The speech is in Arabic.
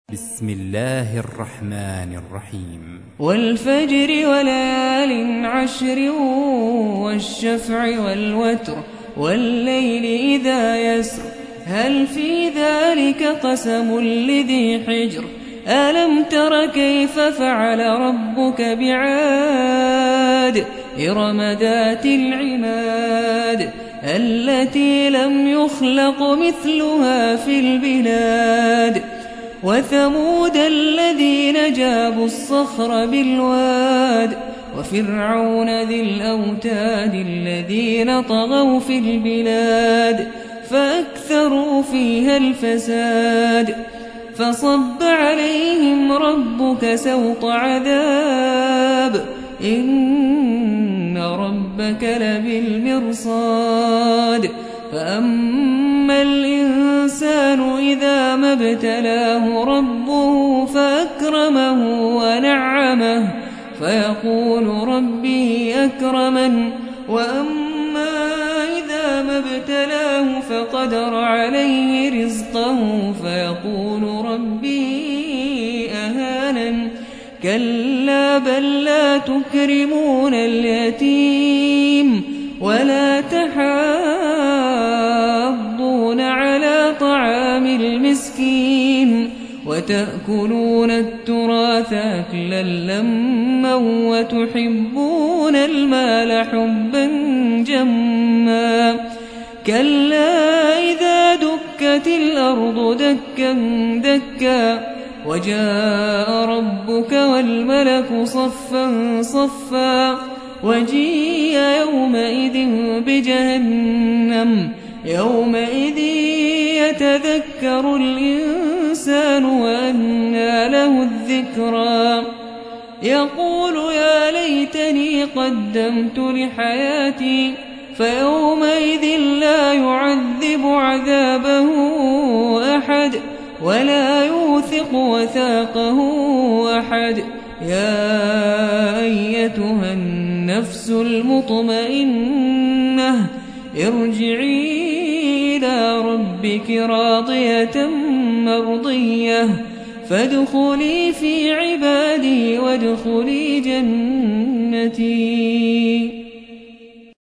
بسم الله الرحمن الرحيم والفجر وليال عشر والشفع والوتر والليل إذا يسر هل في ذلك قسم لذي حجر ألم تر كيف فعل ربك بعاد إرم ذات العماد التي لم يخلق مثلها في البلاد وثمود الذين جابوا الصخر بالواد وفرعون ذي الأوتاد الذين طغوا في البلاد فأكثروا فيها الفساد فصب عليهم ربك سوط عذاب إن ربك لبالمرصاد فأما الإنسان إذا ما ابتلاه ربه فأكرمه ونعمه فيقول ربي أكرمن وأما إذا ما ابتلاه فقدر عليه رزقه فيقول ربي أهانن كلا بل لا تكرمون اليتيم ولا تحاضون على طعام المسكين وتأكلون التراث أكلا لما وتحبون المال حبا جما كلا إذا دكت الأرض دكا دكا وجاء ربك والملك صفا صفا وجيء يومئذ بجهنم يومئذ يتذكر الإنسان وأنى له الذكرى يقول يا ليتني قدمت لحياتي فيومئذ لا يعذب عذابه أحد ولا يوثق وثاقه أحد يا أيتها النفس المطمئنة ارجعي إلى ربك راضية مرضية فادخلي في عبادي وادخلي جنتي.